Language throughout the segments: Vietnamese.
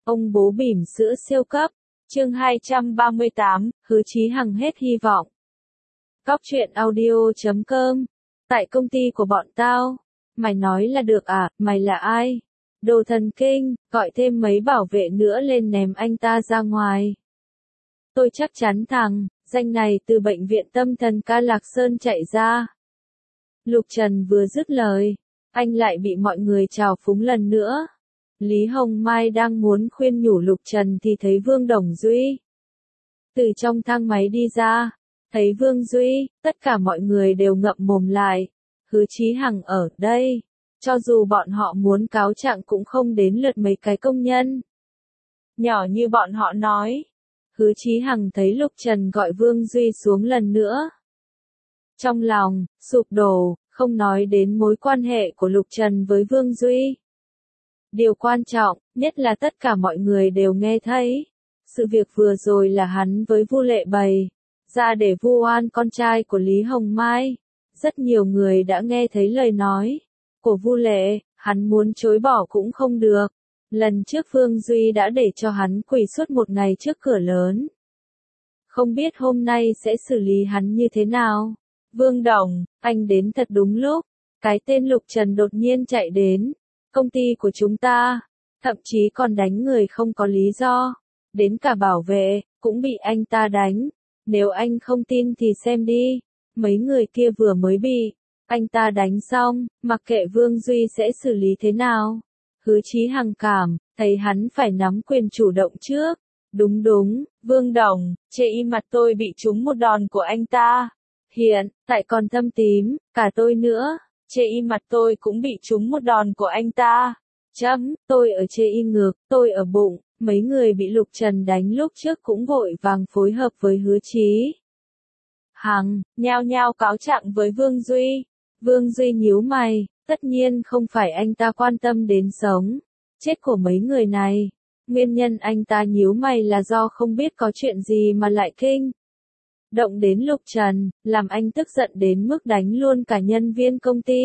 Ông bố bỉm sữa siêu cấp. Chương 238, Hứa Chí Hằng hết hy vọng. Cóc truyện audio.com. Tại công ty của bọn tao. Mày nói là được à, mày là ai? Đồ thần kinh, gọi thêm mấy bảo vệ nữa lên ném anh ta ra ngoài. Tôi chắc chắn thằng danh này từ bệnh viện tâm thần Ca Lạc Sơn chạy ra. Lục Trần vừa dứt lời, anh lại bị mọi người trào phúng lần nữa. Lý Hồng Mai đang muốn khuyên nhủ Lục Trần thì thấy Vương Đồng Duy từ trong thang máy đi ra. Thấy Vương Duy, tất cả mọi người đều ngậm mồm lại. Hứa Chí Hằng ở đây. Cho dù bọn họ muốn cáo trạng cũng không đến lượt mấy cái công nhân nhỏ như bọn họ nói. Hứa Chí Hằng thấy Lục Trần gọi Vương Duy xuống lần nữa. Trong lòng, sụp đổ, không nói đến mối quan hệ của Lục Trần với Vương Duy. Điều quan trọng, nhất là tất cả mọi người đều nghe thấy. Sự việc vừa rồi là hắn với Vu Lệ bày ra để vu oan con trai của Lý Hồng Mai. Rất nhiều người đã nghe thấy lời nói của Vu Lệ, hắn muốn chối bỏ cũng không được. Lần trước Vương Duy đã để cho hắn quỳ suốt một ngày trước cửa lớn. Không biết hôm nay sẽ xử lý hắn như thế nào. Vương Đồng, anh đến thật đúng lúc. Cái tên Lục Trần đột nhiên chạy đến công ty của chúng ta, thậm chí còn đánh người không có lý do. Đến cả bảo vệ, cũng bị anh ta đánh. Nếu anh không tin thì xem đi. Mấy người kia vừa mới bị anh ta đánh xong, mặc kệ Vương Duy sẽ xử lý thế nào. Hứa Chí Hằng cảm thấy hắn phải nắm quyền chủ động trước. Đúng, Vương Đồng, chê y mặt tôi bị trúng một đòn của anh ta. Hiện tại còn thâm tím, cả tôi nữa. Chê y mặt tôi cũng bị trúng một đòn của anh ta. Tôi ở chê y ngực, tôi ở bụng. Mấy người bị Lục Trần đánh lúc trước cũng vội vàng phối hợp với Hứa Chí Hằng, nhao nhao cáo trạng với Vương Duy. Vương Duy nhíu mày, tất nhiên không phải anh ta quan tâm đến sống chết của mấy người này. Nguyên nhân anh ta nhíu mày là do không biết có chuyện gì mà lại kinh động đến Lục Trần, làm anh tức giận đến mức đánh luôn cả nhân viên công ty.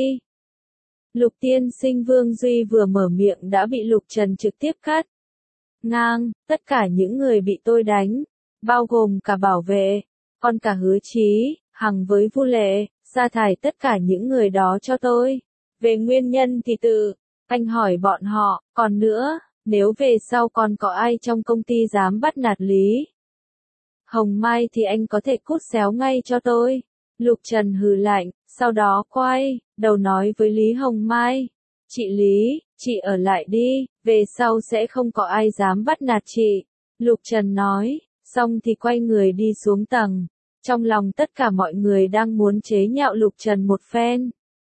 Lục tiên sinh, Vương Duy vừa mở miệng đã bị Lục Trần trực tiếp cắt ngang. Tất cả những người bị tôi đánh, bao gồm cả bảo vệ, còn cả Hứa Chí Hằng với Vu Lệ, sa thải tất cả những người đó cho tôi. Về nguyên nhân thì tự anh hỏi bọn họ. Còn nữa, nếu về sau còn có ai trong công ty dám bắt nạt Lý Hồng Mai thì anh có thể cút xéo ngay cho tôi. Lục Trần hừ lạnh, sau đó quay đầu nói với Lý Hồng Mai. Chị Lý, chị ở lại đi, về sau sẽ không có ai dám bắt nạt chị. Lục Trần nói, xong thì quay người đi xuống tầng. Trong lòng tất cả mọi người đang muốn chế nhạo Lục Trần một phen.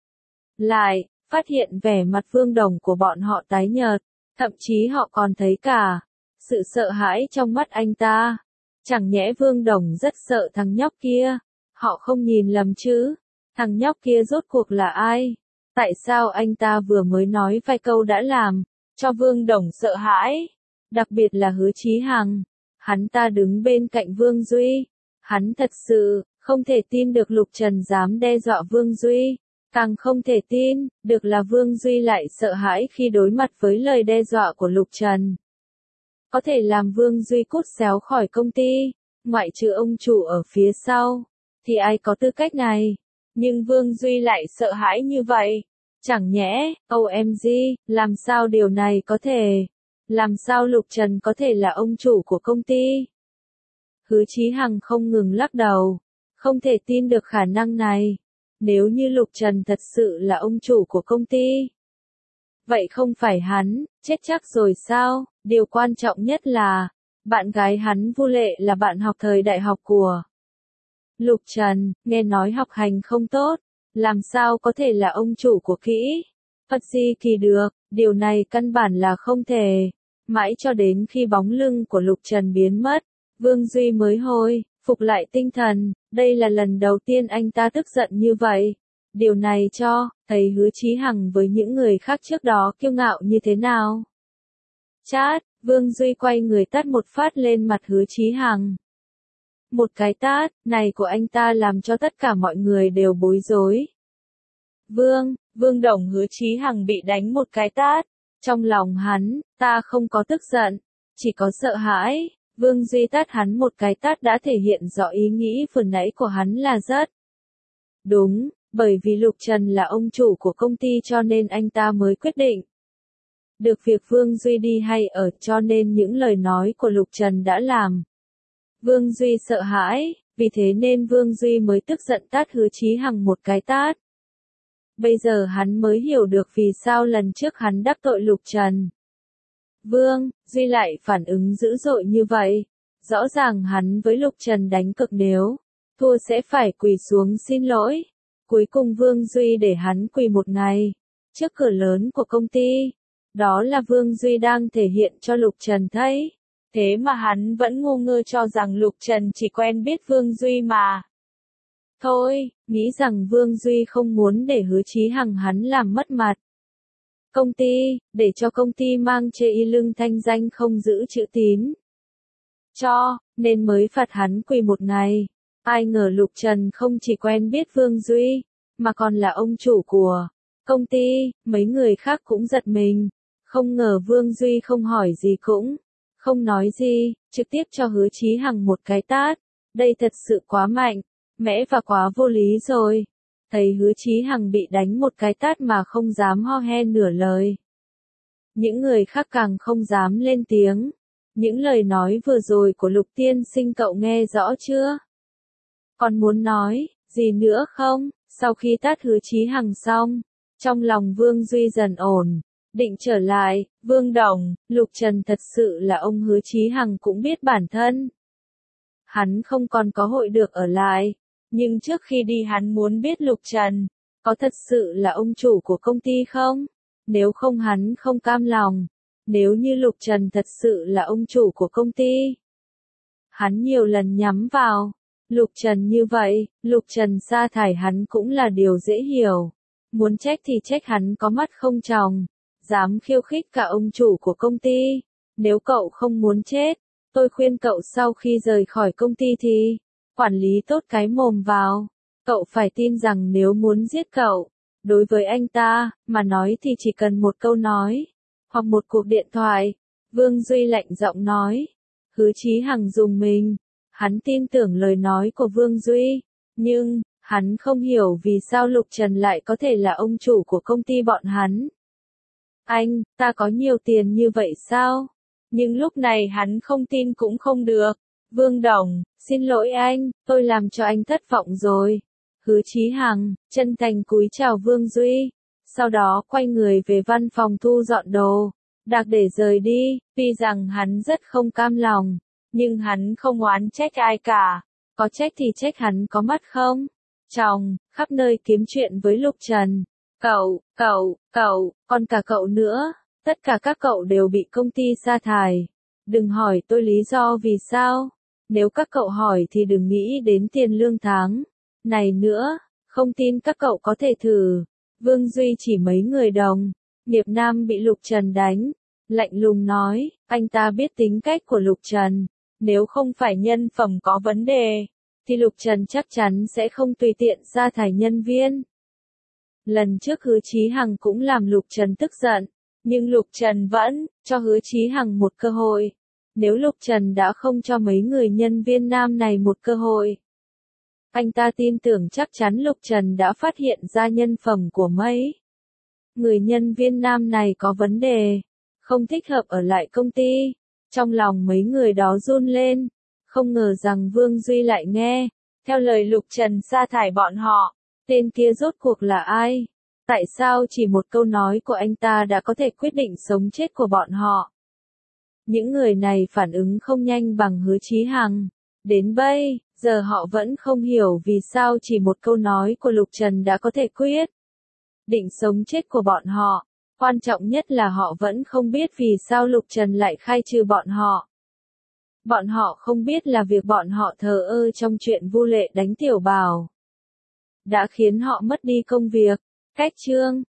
Lại, phát hiện vẻ mặt Vương Đồng của bọn họ tái nhợt, thậm chí họ còn thấy cả sự sợ hãi trong mắt anh ta. Chẳng nhẽ Vương Đồng rất sợ thằng nhóc kia? Họ không nhìn lầm chứ? Thằng nhóc kia rốt cuộc là ai? Tại sao anh ta vừa mới nói vài câu đã làm cho Vương Đồng sợ hãi? Đặc biệt là Hứa Chí Hằng. Hắn ta đứng bên cạnh Vương Duy. Hắn thật sự không thể tin được Lục Trần dám đe dọa Vương Duy. Càng không thể tin được là Vương Duy lại sợ hãi khi đối mặt với lời đe dọa của Lục Trần. Có thể làm Vương Duy cút xéo khỏi công ty, ngoại trừ ông chủ ở phía sau, thì ai có tư cách này. Nhưng Vương Duy lại sợ hãi như vậy. Chẳng nhẽ, OMG, làm sao điều này có thể? Làm sao Lục Trần có thể là ông chủ của công ty? Hứa Chí Hằng không ngừng lắc đầu, không thể tin được khả năng này. Nếu như Lục Trần thật sự là ông chủ của công ty, vậy không phải hắn chết chắc rồi sao? Điều quan trọng nhất là, bạn gái hắn Vu Lệ là bạn học thời đại học của Lục Trần, nghe nói học hành không tốt, làm sao có thể là ông chủ của Kỹ Phật Di Kỳ được, điều này căn bản là không thể. Mãi cho đến khi bóng lưng của Lục Trần biến mất, Vương Duy mới hồi phục lại tinh thần. Đây là lần đầu tiên anh ta tức giận như vậy. Điều này cho thấy Hứa Chí Hằng với những người khác trước đó kiêu ngạo như thế nào. Chát, Vương Duy quay người tát một phát lên mặt Hứa Chí Hằng. Một cái tát này của anh ta làm cho tất cả mọi người đều bối rối. Vương Đồng Hứa Chí Hằng bị đánh một cái tát. Trong lòng hắn, ta không có tức giận. chỉ có sợ hãi. Vương Duy tát hắn một cái tát đã thể hiện rõ ý nghĩ vừa nãy của hắn là rất đúng, bởi vì Lục Trần là ông chủ của công ty cho nên anh ta mới quyết định được việc Vương Duy đi hay ở, cho nên những lời nói của Lục Trần đã làm Vương Duy sợ hãi, vì thế nên Vương Duy mới tức giận tát Hứa Chí Hằng một cái tát. Bây giờ hắn mới hiểu được vì sao lần trước hắn đắc tội Lục Trần. Vương Duy lại phản ứng dữ dội như vậy. Rõ ràng hắn với Lục Trần đánh cực, nếu thua sẽ phải quỳ xuống xin lỗi. Cuối cùng Vương Duy để hắn quỳ một ngày trước cửa lớn của công ty. Đó là Vương Duy đang thể hiện cho Lục Trần thấy. Thế mà hắn vẫn ngu ngơ cho rằng Lục Trần chỉ quen biết Vương Duy mà thôi, nghĩ rằng Vương Duy không muốn để Hứa Chí Hằng hắn làm mất mặt công ty, để cho công ty mang chê y lưng thanh danh không giữ chữ tín cho, nên mới phạt hắn quỳ một ngày. Ai ngờ Lục Trần không chỉ quen biết Vương Duy, mà còn là ông chủ của công ty, mấy người khác cũng giật mình. Không ngờ Vương Duy không hỏi gì cũng không nói gì, trực tiếp cho Hứa Chí Hằng một cái tát. Đây thật sự quá mạnh, mẽ và quá vô lý rồi. Thấy Hứa Chí Hằng bị đánh một cái tát mà không dám ho he nửa lời. Những người khác càng không dám lên tiếng. Những lời nói vừa rồi của Lục tiên sinh cậu nghe rõ chưa? Còn muốn nói gì nữa không? Sau khi tát Hứa Chí Hằng xong, trong lòng Vương Duy dần ổn định trở lại. Vương Đồng, Lục Trần thật sự là ông Hứa Chí Hằng cũng biết bản thân hắn không còn có hội được ở lại. Nhưng trước khi đi hắn muốn biết Lục Trần có thật sự là ông chủ của công ty không? Nếu không hắn không cam lòng. Nếu như Lục Trần thật sự là ông chủ của công ty, hắn nhiều lần nhắm vào Lục Trần như vậy, Lục Trần sa thải hắn cũng là điều dễ hiểu. Muốn trách thì trách hắn có mắt không tròng, dám khiêu khích cả ông chủ của công ty. Nếu cậu không muốn chết, tôi khuyên cậu sau khi rời khỏi công ty thì quản lý tốt cái mồm vào. Cậu phải tin rằng nếu muốn giết cậu, đối với anh ta mà nói thì chỉ cần một câu nói hoặc một cuộc điện thoại. Vương Duy lạnh giọng nói. Hứa Chí Hằng rùng mình. Hắn tin tưởng lời nói của Vương Duy, nhưng hắn không hiểu vì sao Lục Trần lại có thể là ông chủ của công ty bọn hắn. Anh, ta có nhiều tiền như vậy sao? Nhưng lúc này hắn không tin cũng không được. Vương Đồng, xin lỗi anh, tôi làm cho anh thất vọng rồi. Hứa Chí Hằng chân thành cúi chào Vương Duy, sau đó quay người về văn phòng thu dọn đồ đạc để rời đi. Tuy rằng hắn rất không cam lòng, nhưng hắn không oán trách ai cả. Có trách thì trách hắn có mắt không tròng, khắp nơi kiếm chuyện với Lục Trần. Cậu, còn cả cậu nữa. Tất cả các cậu đều bị công ty sa thải. Đừng hỏi tôi lý do vì sao. Nếu các cậu hỏi thì đừng nghĩ đến tiền lương tháng này nữa. Không tin các cậu có thể thử. Vương Duy chỉ mấy người đồng nghiệp nam bị Lục Trần đánh, lạnh lùng nói. Anh ta biết tính cách của Lục Trần. Nếu không phải nhân phẩm có vấn đề, thì Lục Trần chắc chắn sẽ không tùy tiện sa thải nhân viên. Lần trước Hứa Chí Hằng cũng làm Lục Trần tức giận, nhưng Lục Trần vẫn cho Hứa Chí Hằng một cơ hội. Nếu Lục Trần đã không cho mấy người nhân viên nam này một cơ hội, anh ta tin tưởng chắc chắn Lục Trần đã phát hiện ra nhân phẩm của mấy người nhân viên nam này có vấn đề, không thích hợp ở lại công ty. Trong lòng mấy người đó run lên, không ngờ rằng Vương Duy lại nghe theo lời Lục Trần sa thải bọn họ. Tên kia rốt cuộc là ai? Tại sao chỉ một câu nói của anh ta đã có thể quyết định sống chết của bọn họ? Những người này phản ứng không nhanh bằng Hứa Chí Hằng. Đến bây giờ họ vẫn không hiểu vì sao chỉ một câu nói của Lục Trần đã có thể quyết định sống chết của bọn họ. Quan trọng nhất là họ vẫn không biết vì sao Lục Trần lại khai trừ bọn họ. Bọn họ không biết là việc bọn họ thờ ơ trong chuyện Vu Lệ đánh Tiểu Bảo đã khiến họ mất đi công việc. Cách chương